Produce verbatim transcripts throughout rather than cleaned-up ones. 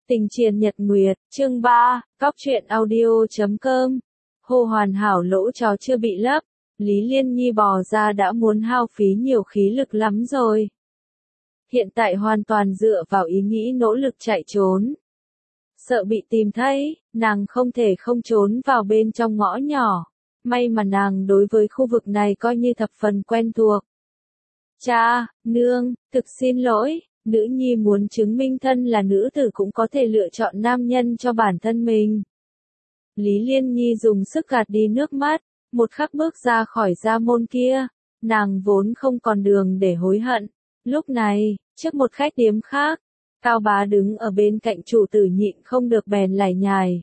Tình triền nhật nguyệt, chương ba, Cóc truyện audio chấm com. Hồ hoàn hảo lỗ chó chưa bị lấp, Lý Liên Nhi bò ra đã muốn hao phí nhiều khí lực lắm rồi. Hiện tại hoàn toàn dựa vào ý nghĩ nỗ lực chạy trốn. Sợ bị tìm thấy, nàng không thể không trốn vào bên trong ngõ nhỏ. May mà nàng đối với khu vực này coi như thập phần quen thuộc. Cha, nương, thực xin lỗi. Nữ nhi muốn chứng minh thân là nữ tử cũng có thể lựa chọn nam nhân cho bản thân mình. Lý Liên Nhi dùng sức gạt đi nước mắt, một khắc bước ra khỏi gia môn kia, nàng vốn không còn đường để hối hận. Lúc này, trước một khách điếm khác, Cao Bá đứng ở bên cạnh chủ tử nhịn không được bèn lải nhải.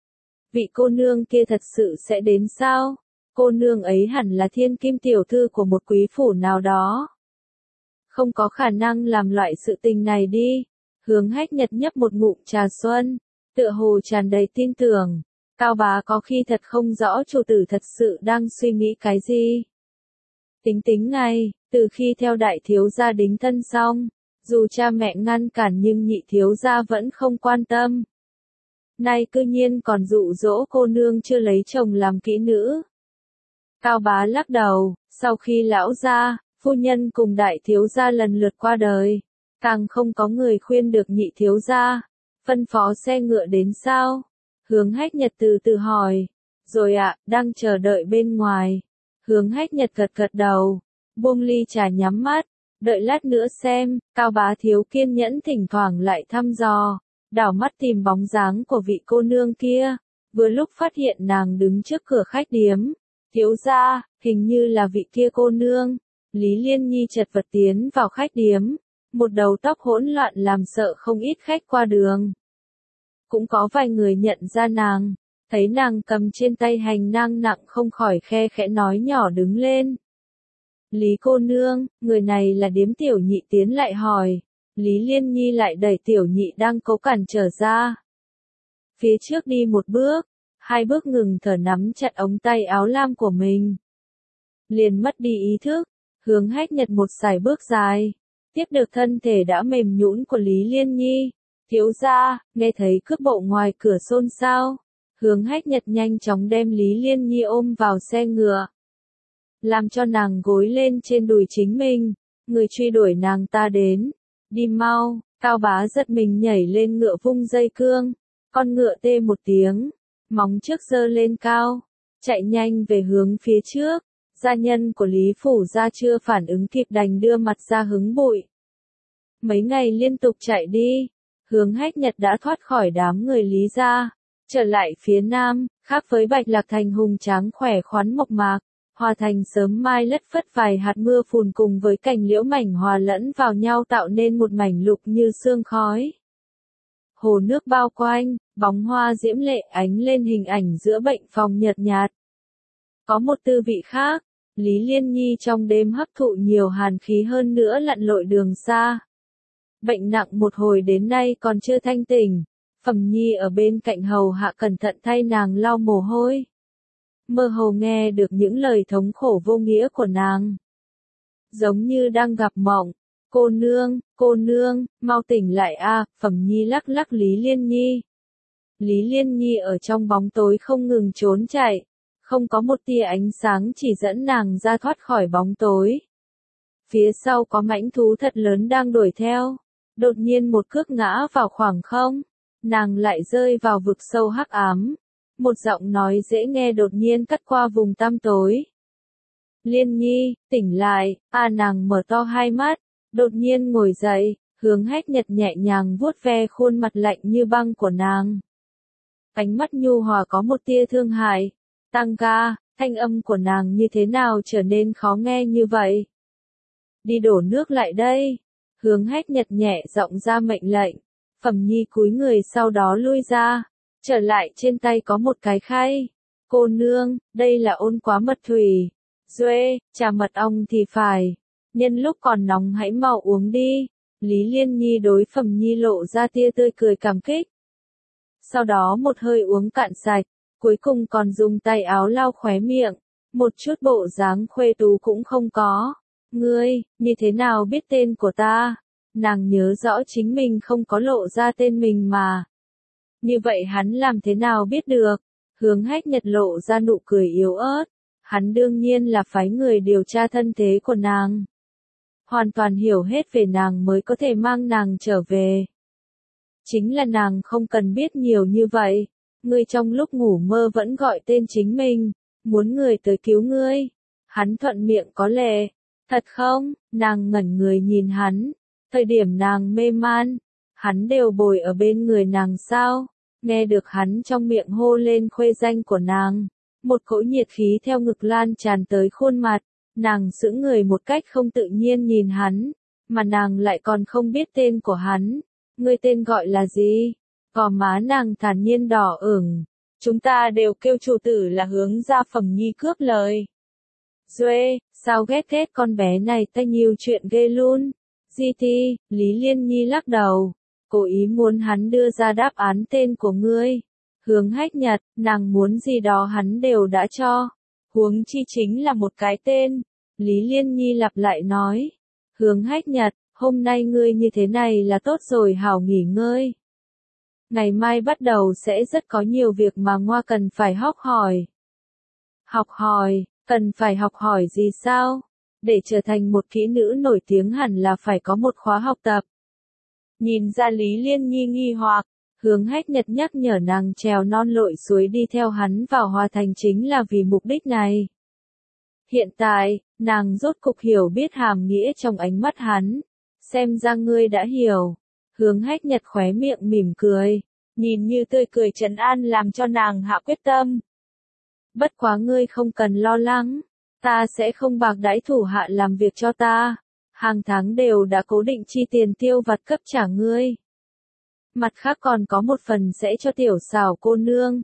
Vị cô nương kia thật sự sẽ đến sao? Cô nương ấy hẳn là thiên kim tiểu thư của một quý phủ nào đó. Không có khả năng làm loại sự tình này đi. Hướng Hách Nhật nhấp một ngụm trà xuân, tựa hồ tràn đầy tin tưởng. Cao Bá có khi thật không rõ chủ tử thật sự đang suy nghĩ cái gì. Tính tính ngay, từ khi theo đại thiếu gia đính thân xong, dù cha mẹ ngăn cản nhưng nhị thiếu gia vẫn không quan tâm. Nay cư nhiên còn dụ dỗ cô nương chưa lấy chồng làm kỹ nữ. Cao Bá lắc đầu, sau khi lão gia, phu nhân cùng đại thiếu gia lần lượt qua đời, càng không có người khuyên được nhị thiếu gia, phân phó xe ngựa đến sao? Hướng Hách Nhật từ từ hỏi, rồi ạ, à, đang chờ đợi bên ngoài. Hướng Hách Nhật gật gật đầu, buông ly trà nhắm mắt, đợi lát nữa xem. Cao Bá thiếu kiên nhẫn thỉnh thoảng lại thăm dò, đảo mắt tìm bóng dáng của vị cô nương kia, vừa lúc phát hiện nàng đứng trước cửa khách điếm. Thiếu gia, hình như là vị kia cô nương. Lý Liên Nhi chật vật tiến vào khách điếm, một đầu tóc hỗn loạn làm sợ không ít khách qua đường. Cũng có vài người nhận ra nàng, thấy nàng cầm trên tay hành nang nặng không khỏi khe khẽ nói nhỏ đứng lên. Lý cô nương, người này là điếm tiểu nhị tiến lại hỏi. Lý Liên Nhi lại đẩy tiểu nhị đang cố cản trở ra. Phía trước đi một bước, hai bước ngừng thở nắm chặt ống tay áo lam của mình. Liền mất đi ý thức. Hướng Hách Nhật một sải bước dài, tiếp được thân thể đã mềm nhũn của Lý Liên Nhi. Thiếu gia, nghe thấy cước bộ ngoài cửa xôn xao. Hướng Hách Nhật nhanh chóng đem Lý Liên Nhi ôm vào xe ngựa, làm cho nàng gối lên trên đùi chính mình. Người truy đuổi nàng ta đến, đi mau. Cao Bá giật mình nhảy lên ngựa vung dây cương, con ngựa tê một tiếng, móng trước giơ lên cao, chạy nhanh về hướng phía trước. Gia nhân của Lý Phủ gia chưa phản ứng kịp đành đưa mặt ra hứng bụi. Mấy ngày liên tục chạy đi, Hướng Hách Nhật đã thoát khỏi đám người Lý gia, trở lại phía nam, khác với Bạch Lạc Thành hùng tráng khỏe khoắn mộc mạc, Hòa Thành sớm mai lất phất vài hạt mưa phùn cùng với cành liễu mảnh hòa lẫn vào nhau tạo nên một mảnh lục như sương khói. Hồ nước bao quanh, bóng hoa diễm lệ ánh lên hình ảnh giữa bệnh phòng nhợt nhạt. Có một tư vị khác. Lý Liên Nhi trong đêm hấp thụ nhiều hàn khí hơn nữa lặn lội đường xa. Bệnh nặng một hồi đến nay còn chưa thanh tỉnh. Phẩm Nhi ở bên cạnh hầu hạ cẩn thận thay nàng lau mồ hôi. Mơ hồ nghe được những lời thống khổ vô nghĩa của nàng. Giống như đang gặp mộng. Cô nương, cô nương, mau tỉnh lại a. À, Phẩm Nhi lắc lắc Lý Liên Nhi. Lý Liên Nhi ở trong bóng tối không ngừng trốn chạy. Không có một tia ánh sáng chỉ dẫn nàng ra thoát khỏi bóng tối. Phía sau có mãnh thú thật lớn đang đuổi theo. Đột nhiên một cước ngã vào khoảng không. Nàng lại rơi vào vực sâu hắc ám. Một giọng nói dễ nghe đột nhiên cắt qua vùng tăm tối. Liên Nhi, tỉnh lại. À, nàng mở to hai mắt. Đột nhiên ngồi dậy. Hướng Hách Nhật nhẹ nhàng vuốt ve khuôn mặt lạnh như băng của nàng. Ánh mắt nhu hòa có một tia thương hại. Tăng ca, thanh âm của nàng như thế nào trở nên khó nghe như vậy? Đi đổ nước lại đây. Hướng Hách Nhật nhẹ giọng ra mệnh lệnh. Phẩm Nhi cúi người sau đó lui ra. Trở lại trên tay có một cái khay. Cô nương, đây là ôn quá mật thủy. Duê, trà mật ong thì phải. Nhân lúc còn nóng hãy mau uống đi. Lý Liên Nhi đối Phẩm Nhi lộ ra tia tươi cười cảm kích. Sau đó một hơi uống cạn sạch. Cuối cùng còn dùng tay áo lau khóe miệng, một chút bộ dáng khuê tú cũng không có. Ngươi, như thế nào biết tên của ta? nàng nhớ rõ chính mình không có lộ ra tên mình mà. Như vậy hắn làm thế nào biết được? Hướng Hách Nhật lộ ra nụ cười yếu ớt. Hắn đương nhiên là phái người điều tra thân thế của nàng. Hoàn toàn hiểu hết về nàng mới có thể mang nàng trở về. Chính là nàng không cần biết nhiều như vậy. Ngươi trong lúc ngủ mơ vẫn gọi tên chính mình, muốn người tới cứu ngươi. Hắn thuận miệng có lệ. Thật không? Nàng ngẩn người nhìn hắn. Thời điểm nàng mê man, hắn đều bồi ở bên người nàng sao? Nghe được hắn trong miệng hô lên khuê danh của nàng. Một cỗ nhiệt khí theo ngực lan tràn tới khuôn mặt. Nàng sững người một cách không tự nhiên nhìn hắn. Mà nàng lại còn không biết tên của hắn. Ngươi tên gọi là gì? Gò má nàng thản nhiên đỏ ửng. Chúng ta đều kêu chủ tử là Hướng gia. Phẩm Nhi cướp lời. Duệ, sao ghét ghét con bé này ta nhiều chuyện ghê luôn. Di Ti, Lý Liên Nhi lắc đầu. Cố ý muốn hắn đưa ra đáp án tên của ngươi. Hướng Hách Nhật, nàng muốn gì đó hắn đều đã cho. Huống chi chính là một cái tên. Lý Liên Nhi lặp lại nói. Hướng Hách Nhật, hôm nay ngươi như thế này là tốt rồi, hảo nghỉ ngơi. Ngày mai bắt đầu sẽ rất có nhiều việc mà Ngoa cần phải học hỏi. Học hỏi, cần phải học hỏi gì sao? Để trở thành một kỹ nữ nổi tiếng hẳn là phải có một khóa học tập. Nhìn ra Lý Liên Nhi nghi hoặc, Hướng Hách Nhật nhắc nhở nàng trèo non lội suối đi theo hắn vào Hòa Thành chính là vì mục đích này. Hiện tại, nàng rốt cục hiểu biết hàm nghĩa trong ánh mắt hắn. Xem ra ngươi đã hiểu. Hướng Hách Nhật khóe miệng mỉm cười, nhìn như tươi cười trấn an làm cho nàng hạ quyết tâm. Bất quá ngươi không cần lo lắng, ta sẽ không bạc đãi thủ hạ làm việc cho ta. Hàng tháng đều đã cố định chi tiền tiêu vặt cấp trả ngươi. Mặt khác còn có một phần sẽ cho tiểu xảo cô nương.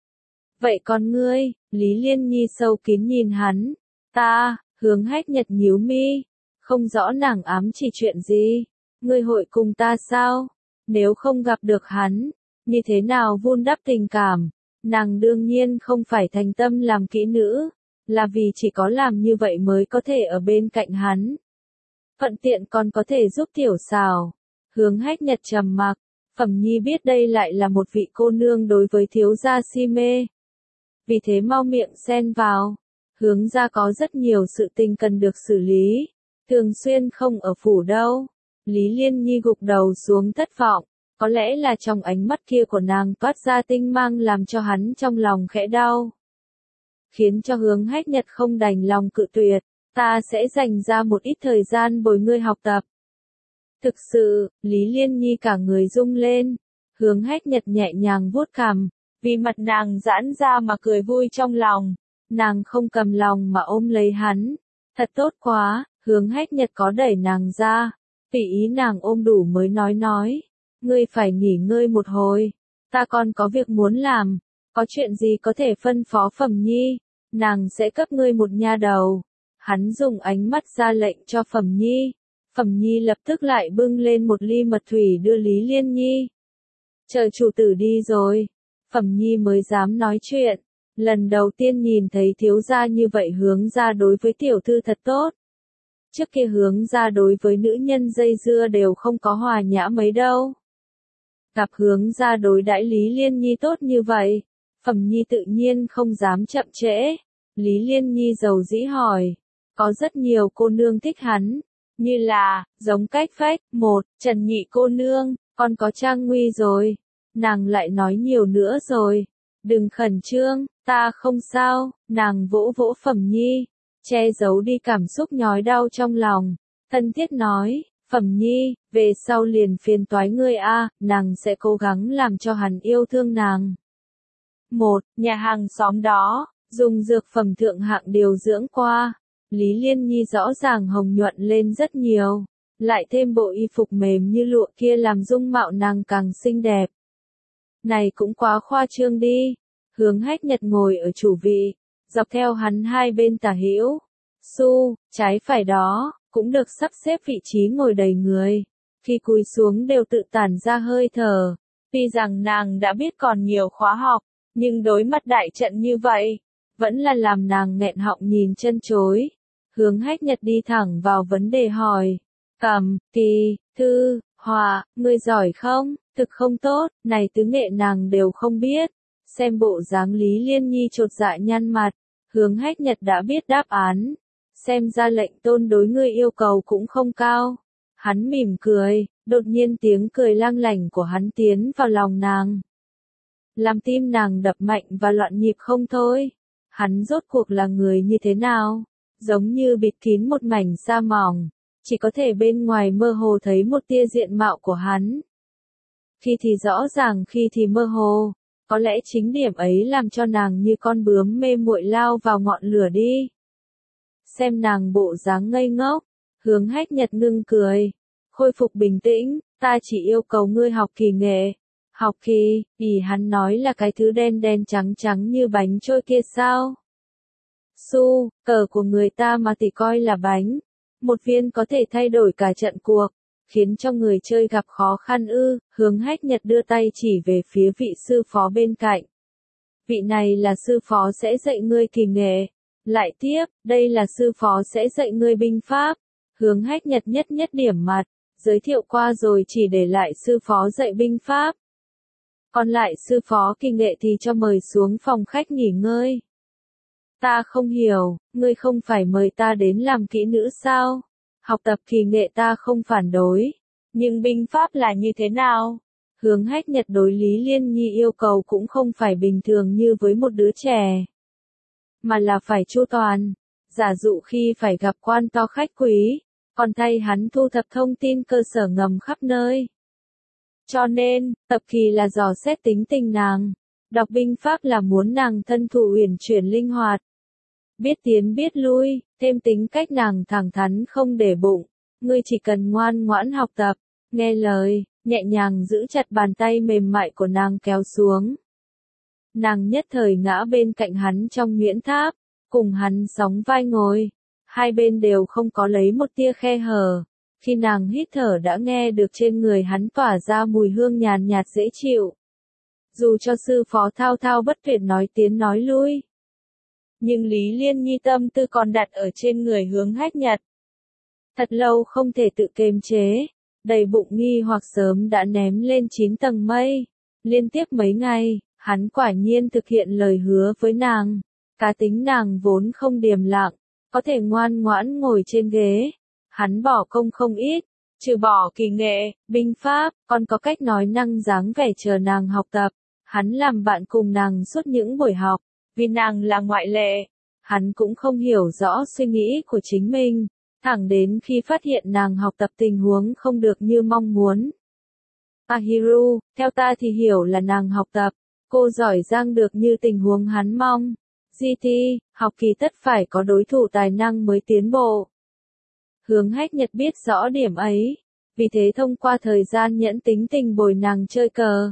Vậy còn ngươi? Lý Liên Nhi sâu kín nhìn hắn. Ta, Hướng Hách Nhật nhíu mi, không rõ nàng ám chỉ chuyện gì. Ngươi hội cùng ta sao? Nếu không gặp được hắn, như thế nào vun đắp tình cảm? Nàng đương nhiên không phải thành tâm làm kỹ nữ, là vì chỉ có làm như vậy mới có thể ở bên cạnh hắn. Thuận tiện còn có thể giúp tiểu xảo. Hướng Hách Nhật trầm mặc, Phẩm Nhi biết đây lại là một vị cô nương đối với thiếu gia si mê. Vì thế mau miệng xen vào. Hướng gia có rất nhiều sự tình cần được xử lý, thường xuyên không ở phủ đâu. Lý Liên Nhi gục đầu xuống thất vọng, có lẽ là trong ánh mắt kia của nàng toát ra tinh mang làm cho hắn trong lòng khẽ đau. Khiến cho Hướng Hách Nhật không đành lòng cự tuyệt, ta sẽ dành ra một ít thời gian bồi ngươi học tập. Thực sự, Lý Liên Nhi cả người rung lên. Hướng Hách Nhật nhẹ nhàng vuốt cằm, vì mặt nàng giãn ra mà cười vui trong lòng. Nàng không cầm lòng mà ôm lấy hắn. Thật tốt quá, Hướng Hách Nhật có đẩy nàng ra. Tùy ý nàng ôm đủ mới nói nói. Ngươi phải nghỉ ngơi một hồi. Ta còn có việc muốn làm. Có chuyện gì có thể phân phó Phẩm Nhi. Nàng sẽ cấp ngươi một nha đầu. Hắn dùng ánh mắt ra lệnh cho Phẩm Nhi. Phẩm Nhi lập tức lại bưng lên một ly mật thủy đưa Lý Liên Nhi. Chờ chủ tử đi rồi. Phẩm Nhi mới dám nói chuyện. Lần đầu tiên nhìn thấy thiếu gia như vậy Hướng gia đối với tiểu thư thật tốt. Trước kia Hướng gia đối với nữ nhân dây dưa đều không có hòa nhã mấy đâu. Gặp Hướng gia đối đãi Lý Liên Nhi tốt như vậy, Phẩm Nhi tự nhiên không dám chậm trễ. Lý Liên Nhi dầu dĩ hỏi, có rất nhiều cô nương thích hắn, như là, giống cách phách, một, Trần Nhị cô nương, còn có Trang Nguy rồi. Nàng lại nói nhiều nữa rồi. Đừng khẩn trương, ta không sao. Nàng vỗ vỗ Phẩm Nhi, che giấu đi cảm xúc nhói đau trong lòng. Thân thiết nói, Phẩm Nhi, về sau liền phiền toái ngươi a, nàng sẽ cố gắng làm cho hắn yêu thương nàng. Một, nhà hàng xóm đó, dùng dược phẩm thượng hạng điều dưỡng qua. Lý Liên Nhi rõ ràng hồng nhuận lên rất nhiều. Lại thêm bộ y phục mềm như lụa kia làm dung mạo nàng càng xinh đẹp. Này cũng quá khoa trương đi. Hướng Hách Nhật ngồi ở chủ vị, dọc theo hắn hai bên tả hữu, su, trái phải đó, cũng được sắp xếp vị trí ngồi đầy người. Khi cúi xuống đều tự tản ra hơi thở. Tuy rằng nàng đã biết còn nhiều khóa học, nhưng đối mặt đại trận như vậy, vẫn là làm nàng nghẹn họng nhìn chân chối. Hướng Hách Nhật đi thẳng vào vấn đề hỏi. Cầm, kỳ, Thư, Hòa, ngươi giỏi không? Thực không tốt, này tứ nghệ nàng đều không biết. Xem bộ dáng Lý Liên Nhi chột dạ nhăn mặt, Hướng Hách Nhật đã biết đáp án. Xem ra lệnh tôn đối ngươi yêu cầu cũng không cao. Hắn mỉm cười, đột nhiên tiếng cười lang lảnh của hắn tiến vào lòng nàng. Làm tim nàng đập mạnh và loạn nhịp không thôi. Hắn rốt cuộc là người như thế nào? Giống như bịt kín một mảnh sa mỏng, chỉ có thể bên ngoài mơ hồ thấy một tia diện mạo của hắn. Khi thì rõ ràng, khi thì mơ hồ, có lẽ chính điểm ấy làm cho nàng như con bướm mê muội lao vào ngọn lửa đi. Xem nàng bộ dáng ngây ngốc, Hướng Hách Nhật ngưng cười, khôi phục bình tĩnh, ta chỉ yêu cầu ngươi học kỳ nghệ. Học kỳ, ý hắn nói là cái thứ đen đen trắng trắng như bánh trôi kia sao? Xu, cờ của người ta mà thì coi là bánh. Một viên có thể thay đổi cả trận cuộc, khiến cho người chơi gặp khó khăn ư. Hướng Hách Nhật đưa tay chỉ về phía vị sư phó bên cạnh. Vị này là sư phó sẽ dạy ngươi kỳ nghệ. Lại tiếp, đây là sư phó sẽ dạy ngươi binh pháp. Hướng Hách Nhật nhất nhất điểm mặt, giới thiệu qua rồi chỉ để lại sư phó dạy binh pháp. Còn lại sư phó kỳ nghệ thì cho mời xuống phòng khách nghỉ ngơi. Ta không hiểu, ngươi không phải mời ta đến làm kỹ nữ sao? Học tập kỳ nghệ ta không phản đối. Nhưng binh pháp là như thế nào? Hướng Hách Nhật đối Lý Liên Nhi yêu cầu cũng không phải bình thường như với một đứa trẻ. Mà là phải chu toàn. Giả dụ khi phải gặp quan to khách quý, còn thay hắn thu thập thông tin cơ sở ngầm khắp nơi. Cho nên, tập kỳ là dò xét tính tình nàng. Đọc binh pháp là muốn nàng thân thủ uyển chuyển linh hoạt. Biết tiến biết lui, thêm tính cách nàng thẳng thắn không để bụng. Ngươi chỉ cần ngoan ngoãn học tập, nghe lời, nhẹ nhàng giữ chặt bàn tay mềm mại của nàng kéo xuống. Nàng nhất thời ngã bên cạnh hắn trong nhuyễn tháp, cùng hắn sóng vai ngồi. Hai bên đều không có lấy một tia khe hở. Khi nàng hít thở đã nghe được trên người hắn tỏa ra mùi hương nhàn nhạt dễ chịu. Dù cho sư phó thao thao bất tuyệt nói tiến nói lui, nhưng Lý Liên Nhi tâm tư còn đặt ở trên người Hướng Hách Nhật. Thật lâu không thể tự kiềm chế, đầy bụng nghi hoặc sớm đã ném lên chín tầng mây. Liên tiếp mấy ngày, hắn quả nhiên thực hiện lời hứa với nàng. Cá tính nàng vốn không điềm lặng, có thể ngoan ngoãn ngồi trên ghế. Hắn bỏ công không ít, trừ bỏ kỳ nghệ, binh pháp, còn có cách nói năng dáng vẻ chờ nàng học tập. Hắn làm bạn cùng nàng suốt những buổi học, vì nàng là ngoại lệ. Hắn cũng không hiểu rõ suy nghĩ của chính mình, thẳng đến khi phát hiện nàng học tập tình huống không được như mong muốn. Ahiru, theo ta thì hiểu là nàng học tập, cô giỏi giang được như tình huống hắn mong. giê tê, học kỳ tất phải có đối thủ tài năng mới tiến bộ. Hướng Hách Nhật biết rõ điểm ấy, vì thế thông qua thời gian nhẫn tính tình bồi nàng chơi cờ.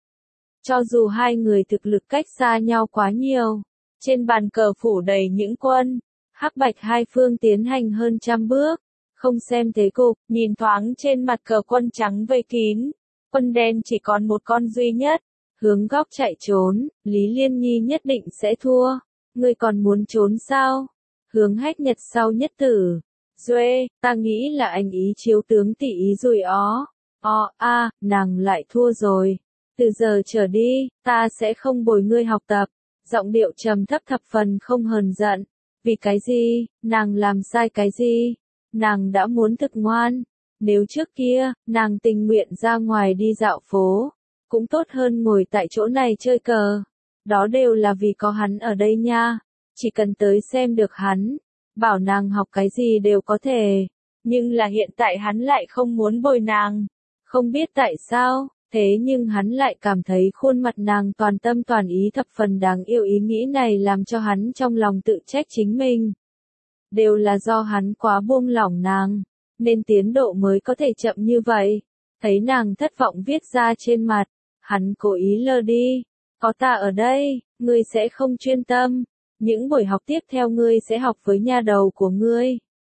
Cho dù hai người thực lực cách xa nhau quá nhiều, trên bàn cờ phủ đầy những quân, hắc bạch hai phương tiến hành hơn trăm bước, không xem thế cục, nhìn thoáng trên mặt cờ quân trắng vây kín, quân đen chỉ còn một con duy nhất, hướng góc chạy trốn, Lý Liên Nhi nhất định sẽ thua. Ngươi còn muốn trốn sao? Hướng Hách Nhật sau nhất tử. Duê, ta nghĩ là anh ý chiếu tướng tỷ ý rồi ó. O, a, nàng lại thua rồi. Từ giờ trở đi, ta sẽ không bồi ngươi học tập. Giọng điệu trầm thấp thập phần không hờn giận. Vì cái gì, nàng làm sai cái gì? Nàng đã muốn thực ngoan. Nếu trước kia, nàng tình nguyện ra ngoài đi dạo phố, cũng tốt hơn ngồi tại chỗ này chơi cờ. Đó đều là vì có hắn ở đây nha. Chỉ cần tới xem được hắn, bảo nàng học cái gì đều có thể. Nhưng là hiện tại hắn lại không muốn bồi nàng. Không biết tại sao, thế nhưng hắn lại cảm thấy khuôn mặt nàng toàn tâm toàn ý thập phần đáng yêu. Ý nghĩ này làm cho hắn trong lòng tự trách chính mình. Đều là do hắn quá buông lỏng nàng, nên tiến độ mới có thể chậm như vậy. Thấy nàng thất vọng viết ra trên mặt, hắn cố ý lơ đi. Có ta ở đây, ngươi sẽ không chuyên tâm. Những buổi học tiếp theo ngươi sẽ học với nha đầu của ngươi.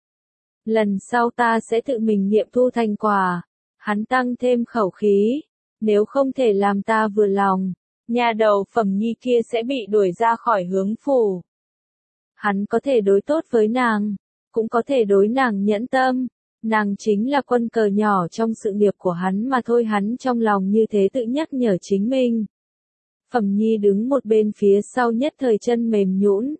Lần sau ta sẽ tự mình nghiệm thu thành quả. Hắn tăng thêm khẩu khí. Nếu không thể làm ta vừa lòng, nha đầu Phẩm Nhi kia sẽ bị đuổi ra khỏi Hướng phủ. Hắn có thể đối tốt với nàng, cũng có thể đối nàng nhẫn tâm. Nàng chính là quân cờ nhỏ trong sự nghiệp của hắn mà thôi, hắn trong lòng như thế tự nhắc nhở chính mình. Phẩm Nhi đứng một bên phía sau nhất thời chân mềm nhũn,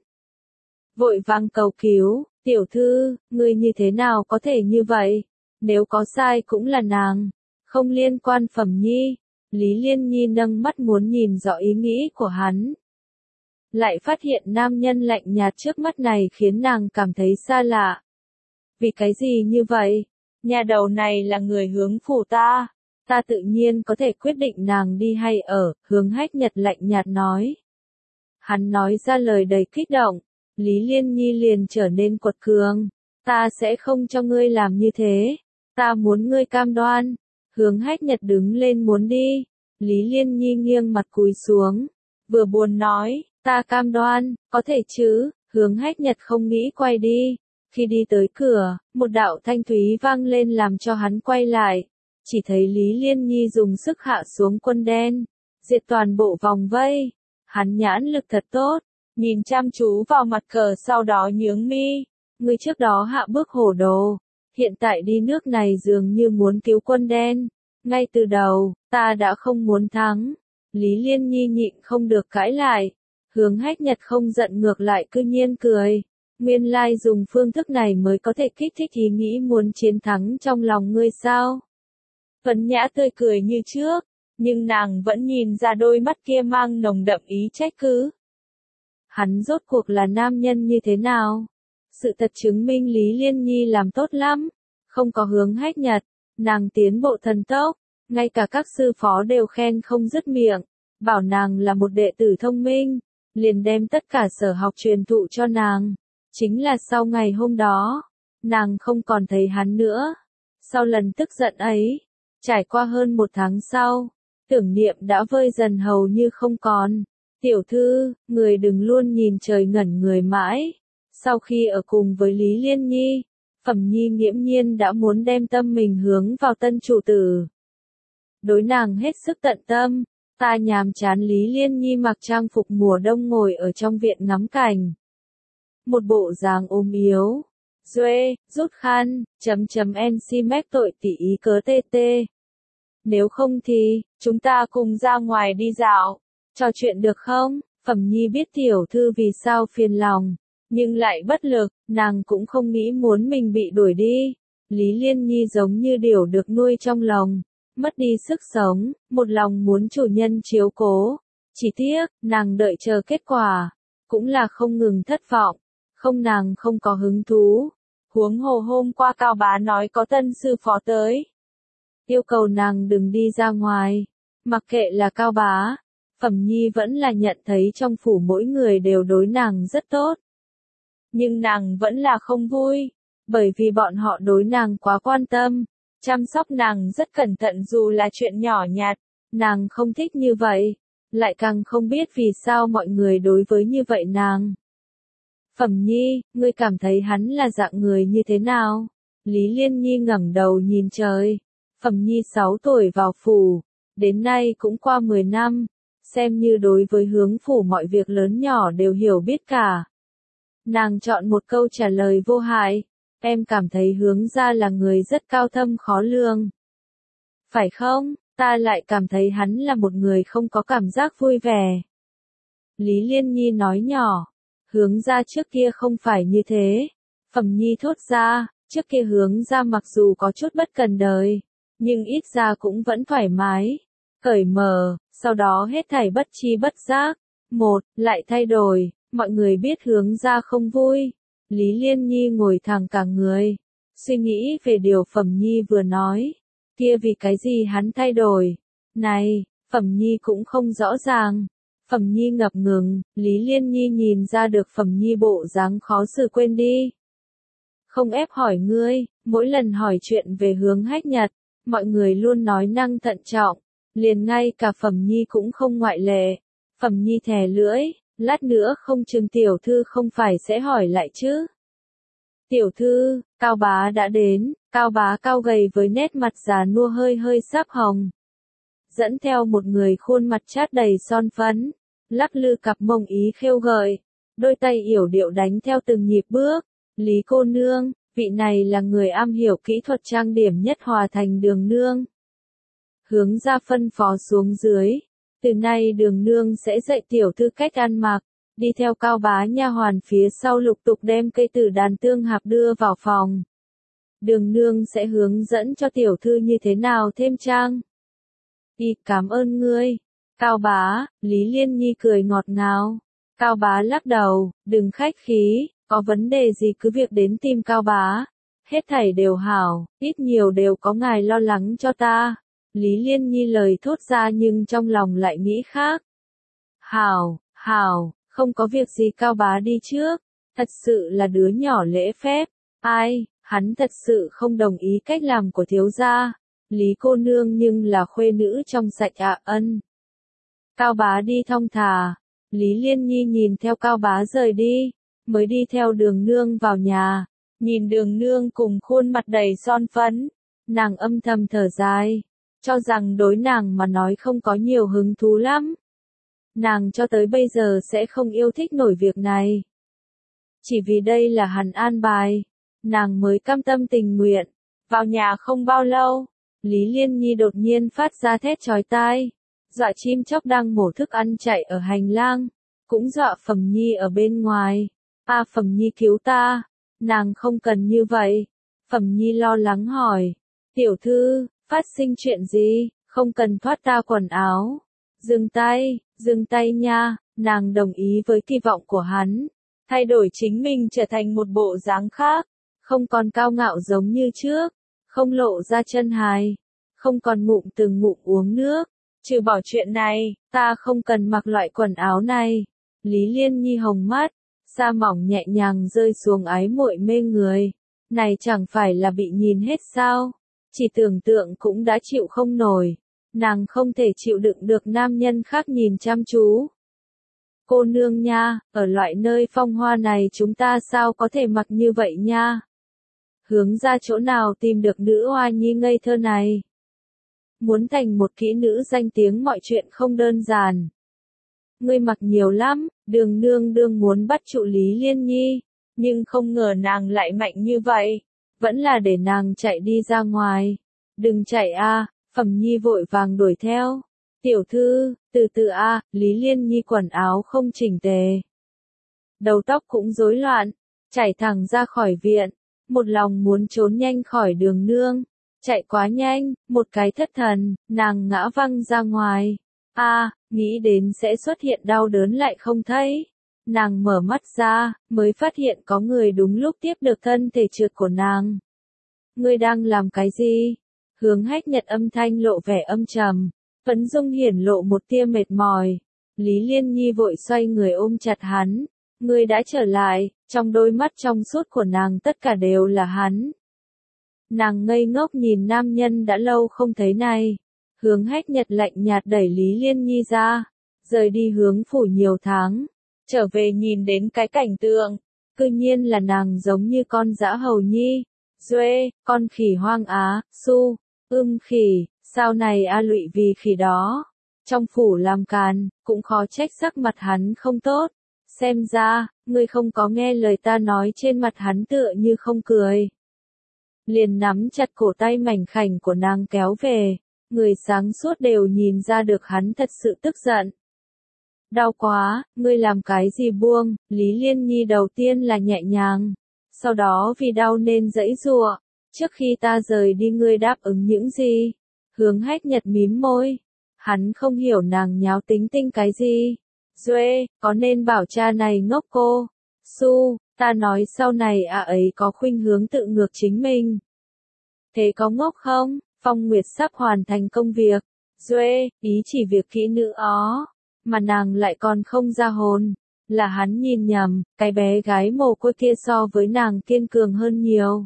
vội vàng cầu cứu, tiểu thư, ngươi như thế nào có thể như vậy, nếu có sai cũng là nàng, không liên quan Phẩm Nhi. Lý Liên Nhi nâng mắt muốn nhìn rõ ý nghĩ của hắn. Lại phát hiện nam nhân lạnh nhạt trước mắt này khiến nàng cảm thấy xa lạ. Vì cái gì như vậy? Nhà đầu này là người hướng phủ ta. Ta tự nhiên có thể quyết định nàng đi hay ở, Hướng Hách Nhật lạnh nhạt nói. Hắn nói ra lời đầy kích động, Lý Liên Nhi liền trở nên quật cường. Ta sẽ không cho ngươi làm như thế. Ta muốn ngươi cam đoan. Hướng Hách Nhật đứng lên muốn đi. Lý Liên Nhi nghiêng mặt cúi xuống. Vừa buồn nói, ta cam đoan, có thể chứ. Hướng Hách Nhật không nghĩ quay đi. Khi đi tới cửa, một đạo thanh thúy vang lên làm cho hắn quay lại. Chỉ thấy Lý Liên Nhi dùng sức hạ xuống quân đen, diệt toàn bộ vòng vây. Hắn nhãn lực thật tốt, nhìn chăm chú vào mặt cờ sau đó nhướng mi. Người trước đó hạ bước hổ đồ, hiện tại đi nước này dường như muốn cứu quân đen. Ngay từ đầu, ta đã không muốn thắng. Lý Liên Nhi nhịn không được cãi lại. Hướng Hách Nhật không giận ngược lại cư nhiên cười. Nguyên lai dùng phương thức này mới có thể kích thích ý nghĩ muốn chiến thắng trong lòng ngươi sao? Tuấn Nhã tươi cười như trước, nhưng nàng vẫn nhìn ra đôi mắt kia mang nồng đậm ý trách cứ. Hắn rốt cuộc là nam nhân như thế nào? Sự thật chứng minh Lý Liên Nhi làm tốt lắm, không có Hướng Hách Nhật, nàng tiến bộ thần tốc, ngay cả các sư phó đều khen không dứt miệng, bảo nàng là một đệ tử thông minh, liền đem tất cả sở học truyền thụ cho nàng. Chính là sau ngày hôm đó, nàng không còn thấy hắn nữa. Sau lần tức giận ấy, trải qua hơn một tháng sau, tưởng niệm đã vơi dần hầu như không còn. Tiểu thư, người đừng luôn nhìn trời ngẩn người mãi. Sau khi ở cùng với Lý Liên Nhi, Phẩm Nhi nghiễm nhiên đã muốn đem tâm mình hướng vào tân chủ tử. Đối nàng hết sức tận tâm, ta nhàm chán. Lý Liên Nhi mặc trang phục mùa đông ngồi ở trong viện ngắm cảnh. Một bộ dáng ốm yếu. Duê, rút khăn, chấm chấm en mách tội tỉ ý cớ tê tê. Nếu không thì, chúng ta cùng ra ngoài đi dạo, trò chuyện được không? Phẩm Nhi biết tiểu thư vì sao phiền lòng, nhưng lại bất lực, nàng cũng không nghĩ muốn mình bị đuổi đi. Lý Liên Nhi giống như điểu được nuôi trong lòng, mất đi sức sống, một lòng muốn chủ nhân chiếu cố. Chỉ tiếc, nàng đợi chờ kết quả, cũng là không ngừng thất vọng. Không, nàng không có hứng thú. Huống hồ hôm qua Cao Bá nói có tân sư phó tới, yêu cầu nàng đừng đi ra ngoài. Mặc kệ là Cao Bá, Phẩm Nhi vẫn là nhận thấy trong phủ mỗi người đều đối nàng rất tốt. Nhưng nàng vẫn là không vui, bởi vì bọn họ đối nàng quá quan tâm, chăm sóc nàng rất cẩn thận dù là chuyện nhỏ nhặt. Nàng không thích như vậy, lại càng không biết vì sao mọi người đối với như vậy nàng. Phẩm Nhi, ngươi cảm thấy hắn là dạng người như thế nào? Lý Liên Nhi ngẩng đầu nhìn trời. Phẩm Nhi sáu tuổi vào phủ, đến nay cũng qua mười năm, xem như đối với Hướng phủ mọi việc lớn nhỏ đều hiểu biết cả. Nàng chọn một câu trả lời vô hại, em cảm thấy Hướng gia là người rất cao thâm khó lường. Phải không? Ta lại cảm thấy hắn là một người không có cảm giác vui vẻ. Lý Liên Nhi nói nhỏ. Hướng gia trước kia không phải như thế. Phẩm Nhi thốt ra, trước kia Hướng gia mặc dù có chút bất cần đời, nhưng ít ra cũng vẫn thoải mái, cởi mở, sau đó hết thảy bất chi bất giác. Một, lại thay đổi, mọi người biết Hướng gia không vui. Lý Liên Nhi ngồi thẳng cả người, suy nghĩ về điều Phẩm Nhi vừa nói. Kia vì cái gì hắn thay đổi? Này, Phẩm Nhi cũng không rõ ràng. Phẩm Nhi ngập ngừng, Lý Liên Nhi nhìn ra được Phẩm Nhi bộ dáng khó xử quên đi. Không ép hỏi ngươi, mỗi lần hỏi chuyện về Hướng Hách Nhật, mọi người luôn nói năng thận trọng, liền ngay cả Phẩm Nhi cũng không ngoại lệ. Phẩm Nhi thè lưỡi, lát nữa không chừng tiểu thư không phải sẽ hỏi lại chứ. Tiểu thư, Cao Bá đã đến. Cao Bá cao gầy với nét mặt già nua hơi hơi sáp hồng, dẫn theo một người khuôn mặt chát đầy son phấn, lắc lư cặp mông ý khêu gợi, đôi tay yểu điệu đánh theo từng nhịp bước. Lý cô nương, Vị này là người am hiểu kỹ thuật trang điểm nhất Hòa Thành Đường Nương. Hướng ra phân phó xuống dưới. Từ nay Đường Nương sẽ dạy tiểu thư cách ăn mặc. Đi theo Cao Bá nha hoàn phía sau lục tục đem cây tử đàn tương hạp đưa vào phòng. Đường Nương sẽ hướng dẫn cho tiểu thư như thế nào thêm trang. Y cảm ơn ngươi. Cao Bá, Lý Liên Nhi cười ngọt ngào. Cao Bá lắc đầu, đừng khách khí, có vấn đề gì cứ việc đến tìm Cao Bá. Hết thảy đều hảo, ít nhiều đều có ngài lo lắng cho ta. Lý Liên Nhi lời thốt ra nhưng trong lòng lại nghĩ khác. Hảo, hảo, không có việc gì Cao Bá đi trước. Thật sự là đứa nhỏ lễ phép. Ai, hắn thật sự không đồng ý cách làm của thiếu gia. Lý cô nương nhưng là khuê nữ trong sạch ạ ân. Cao Bá đi thong thả. Lý Liên Nhi nhìn theo Cao Bá rời đi, mới đi theo Đường Nương vào nhà. Nhìn Đường Nương cùng khuôn mặt đầy son phấn, nàng âm thầm thở dài, cho rằng đối nàng mà nói không có nhiều hứng thú lắm. Nàng cho tới bây giờ sẽ không yêu thích nổi việc này. Chỉ vì đây là hắn an bài, nàng mới cam tâm tình nguyện. Vào nhà không bao lâu, Lý Liên Nhi đột nhiên phát ra thét chói tai. Dọa chim chóc đang mổ thức ăn chạy ở hành lang, cũng dọa Phẩm Nhi ở bên ngoài. A à, Phẩm Nhi cứu ta, nàng không cần như vậy. Phẩm Nhi lo lắng hỏi, tiểu thư, phát sinh chuyện gì, không cần thoát ta quần áo. Dừng tay, dừng tay nha, nàng đồng ý với kỳ vọng của hắn, thay đổi chính mình trở thành một bộ dáng khác, không còn cao ngạo giống như trước, không lộ ra chân hài, không còn ngụm từng ngụm uống nước. Trừ bỏ chuyện này, ta không cần mặc loại quần áo này. Lý Liên Nhi hồng mắt, da mỏng nhẹ nhàng rơi xuống ái muội mê người. Này chẳng phải là bị nhìn hết sao? Chỉ tưởng tượng cũng đã chịu không nổi. Nàng không thể chịu đựng được nam nhân khác nhìn chăm chú. Cô nương nha, ở loại nơi phong hoa này chúng ta sao có thể mặc như vậy nha? Hướng ra chỗ nào tìm được nữ hoa nhi ngây thơ này? Muốn thành một kỹ nữ danh tiếng mọi chuyện không đơn giản. Ngươi mặc nhiều lắm, Đường Nương đương muốn bắt trụ Lý Liên Nhi, nhưng không ngờ nàng lại mạnh như vậy, vẫn là để nàng chạy đi ra ngoài. Đừng chạy a, Phẩm Nhi vội vàng đuổi theo. Tiểu thư, từ từ a, Lý Liên Nhi quần áo không chỉnh tề. Đầu tóc cũng rối loạn, chảy thẳng ra khỏi viện, một lòng muốn trốn nhanh khỏi Đường Nương. Chạy quá nhanh, một cái thất thần, nàng ngã văng ra ngoài. A, à, nghĩ đến sẽ xuất hiện đau đớn lại không thấy. Nàng mở mắt ra, mới phát hiện có người đúng lúc tiếp được thân thể trượt của nàng. Ngươi đang làm cái gì? Hướng Hách Nhật âm thanh lộ vẻ âm trầm, Phấn Dung hiển lộ một tia mệt mỏi. Lý Liên Nhi vội xoay người ôm chặt hắn. Ngươi đã trở lại, trong đôi mắt trong suốt của nàng tất cả đều là hắn. Nàng ngây ngốc nhìn nam nhân đã lâu không thấy này. Hướng Hách Nhật lạnh nhạt đẩy Lý Liên Nhi ra, rời đi hướng phủ nhiều tháng, trở về nhìn đến cái cảnh tượng, cư nhiên là nàng giống như con dã hầu nhi, Duê, con khỉ hoang á, Su, ưm khỉ, sao này a lụy vì khỉ đó, trong phủ làm càn, cũng khó trách sắc mặt hắn không tốt, xem ra, ngươi không có nghe lời ta nói trên mặt hắn tựa như không cười. Liền nắm chặt cổ tay mảnh khảnh của nàng kéo về, người sáng suốt đều nhìn ra được hắn thật sự tức giận. Đau quá, ngươi làm cái gì buông, Lý Liên Nhi đầu tiên là nhẹ nhàng, sau đó vì đau nên giãy giụa, trước khi ta rời đi ngươi đáp ứng những gì? Hướng Hách Nhật mím môi, hắn không hiểu nàng nháo tính tinh cái gì. Duê, có nên bảo cha này ngốc cô? Su, ta nói sau này à ấy có khuynh hướng tự ngược chính mình. Thế có ngốc không? Phong Nguyệt sắp hoàn thành công việc. Duê, ý chỉ việc kỹ nữ ó, mà nàng lại còn không ra hồn. Là hắn nhìn nhầm, cái bé gái mồ côi kia so với nàng kiên cường hơn nhiều.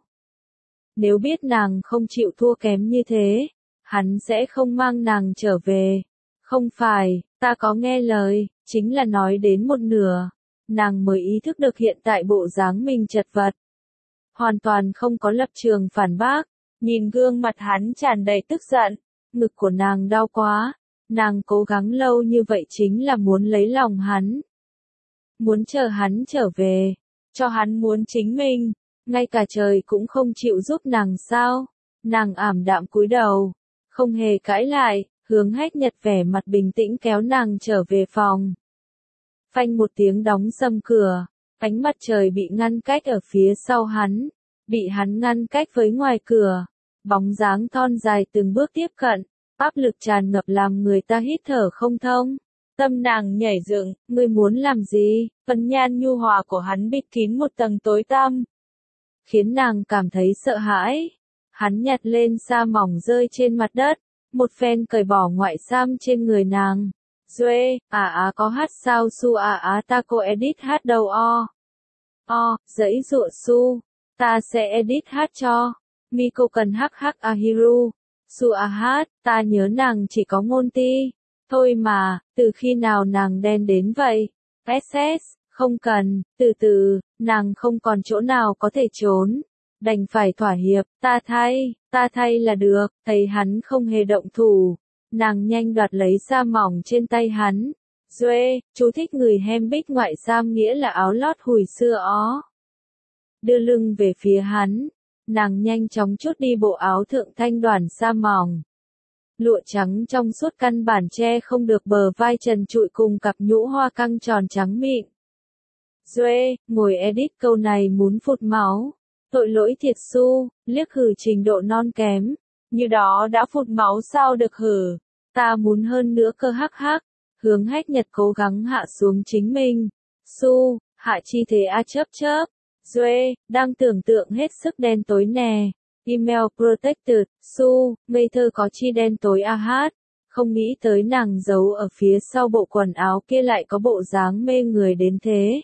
Nếu biết nàng không chịu thua kém như thế, hắn sẽ không mang nàng trở về. Không phải, ta có nghe lời, chính là nói đến một nửa. Nàng mới ý thức được hiện tại bộ dáng mình chật vật. Hoàn toàn không có lập trường phản bác, nhìn gương mặt hắn tràn đầy tức giận, ngực của nàng đau quá, nàng cố gắng lâu như vậy chính là muốn lấy lòng hắn. Muốn chờ hắn trở về, cho hắn muốn chính mình, ngay cả trời cũng không chịu giúp nàng sao? Nàng ảm đạm cúi đầu, không hề cãi lại, Hướng Hách Nhật vẻ mặt bình tĩnh kéo nàng trở về phòng. Phanh một tiếng đóng sầm cửa, ánh mặt trời bị ngăn cách ở phía sau hắn, bị hắn ngăn cách với ngoài cửa. Bóng dáng thon dài từng bước tiếp cận, áp lực tràn ngập làm người ta hít thở không thông. Tâm nàng nhảy dựng, ngươi muốn làm gì? Phấn nhan nhu hòa của hắn bịt kín một tầng tối tăm, khiến nàng cảm thấy sợ hãi. Hắn nhặt lên sa mỏng rơi trên mặt đất, một phen cởi bỏ ngoại sam trên người nàng. Duê, à á có hát sao su à á ta cô edit hát đâu o. O, dãy dụa su, ta sẽ edit hát cho. Miko cần hắc hắc Ahiru. Su a hát, ta nhớ nàng chỉ có ngôn ti. Thôi mà, từ khi nào nàng đen đến vậy? ét ét, không cần, từ từ, nàng không còn chỗ nào có thể trốn. Đành phải thỏa hiệp, ta thay, ta thay là được, thấy hắn không hề động thủ. Nàng nhanh đoạt lấy sa mỏng trên tay hắn. Duê, chú thích người hem bích ngoại sam nghĩa là áo lót hồi xưa ó. Đưa lưng về phía hắn, nàng nhanh chóng chốt đi bộ áo thượng thanh đoàn sa mỏng. Lụa trắng trong suốt căn bản che không được bờ vai trần trụi cùng cặp nhũ hoa căng tròn trắng mịn. Duê, ngồi edit câu này muốn phụt máu. Tội lỗi thiệt su, liếc hử trình độ non kém. Như đó đã phụt máu sao được hử. Ta muốn hơn nữa cơ hắc hắc. Hướng Hách Nhật cố gắng hạ xuống chính mình. Su, hạ chi thế a chớp chớp. Duê, đang tưởng tượng hết sức đen tối nè. Email protected, su, ngây thơ có chi đen tối a hát. Không nghĩ tới nàng giấu ở phía sau bộ quần áo kia lại có bộ dáng mê người đến thế.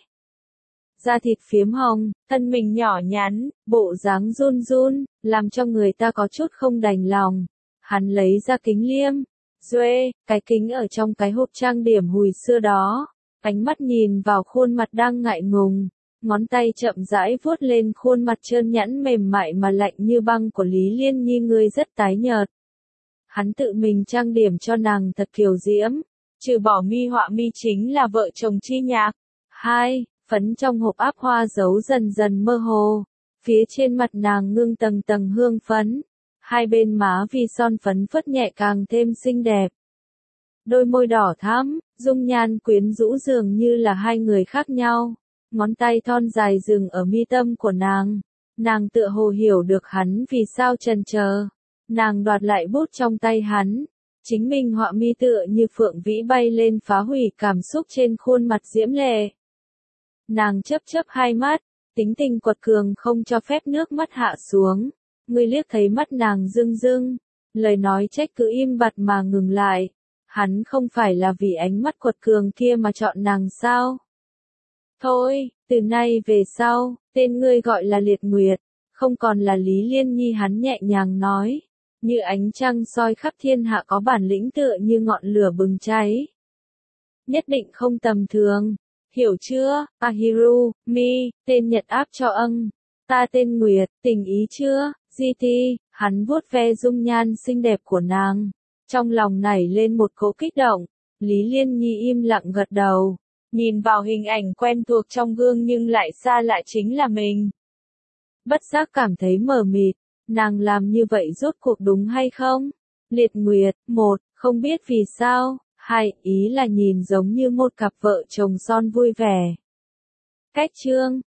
Da thịt phiếm hồng, thân mình nhỏ nhắn, bộ dáng run run, làm cho người ta có chút không đành lòng. Hắn lấy ra kính liêm. Duê, cái kính ở trong cái hộp trang điểm hồi xưa đó. Ánh mắt nhìn vào khuôn mặt đang ngại ngùng. Ngón tay chậm rãi vuốt lên khuôn mặt trơn nhẵn mềm mại mà lạnh như băng của Lý Liên Nhi, ngươi rất tái nhợt. Hắn tự mình trang điểm cho nàng thật kiều diễm. Trừ bỏ mi họa mi chính là vợ chồng chi nhạc. Hai, phấn trong hộp áp hoa giấu dần dần mơ hồ. Phía trên mặt nàng ngưng tầng tầng hương phấn. Hai bên má vì son phấn phất nhẹ càng thêm xinh đẹp. Đôi môi đỏ thắm, dung nhan quyến rũ dường như là hai người khác nhau. Ngón tay thon dài dừng ở mi tâm của nàng. Nàng tựa hồ hiểu được hắn vì sao chần chờ. Nàng đoạt lại bút trong tay hắn. Chính mình họa mi tựa như phượng vĩ bay lên phá hủy cảm xúc trên khuôn mặt diễm lệ. Nàng chớp chớp hai mắt, tính tình quật cường không cho phép nước mắt hạ xuống. Ngươi liếc thấy mắt nàng rưng rưng, lời nói trách cứ im bặt mà ngừng lại. Hắn không phải là vì ánh mắt quật cường kia mà chọn nàng sao? Thôi, từ nay về sau, tên ngươi gọi là Liệt Nguyệt, không còn là Lý Liên Nhi, hắn nhẹ nhàng nói. Như ánh trăng soi khắp thiên hạ, có bản lĩnh tựa như ngọn lửa bừng cháy. Nhất định không tầm thường, hiểu chưa, Ahiru, mi, tên Nhật áp cho âng. Ta tên Nguyệt, tình ý chưa, giê tê, hắn vuốt ve dung nhan xinh đẹp của nàng. Trong lòng nảy lên một cỗ kích động, Lý Liên Nhi im lặng gật đầu. Nhìn vào hình ảnh quen thuộc trong gương nhưng lại xa lạ chính là mình. Bất giác cảm thấy mờ mịt, nàng làm như vậy rốt cuộc đúng hay không? Liệt Nguyệt, một, không biết vì sao, hai, ý là nhìn giống như một cặp vợ chồng son vui vẻ. Cách chương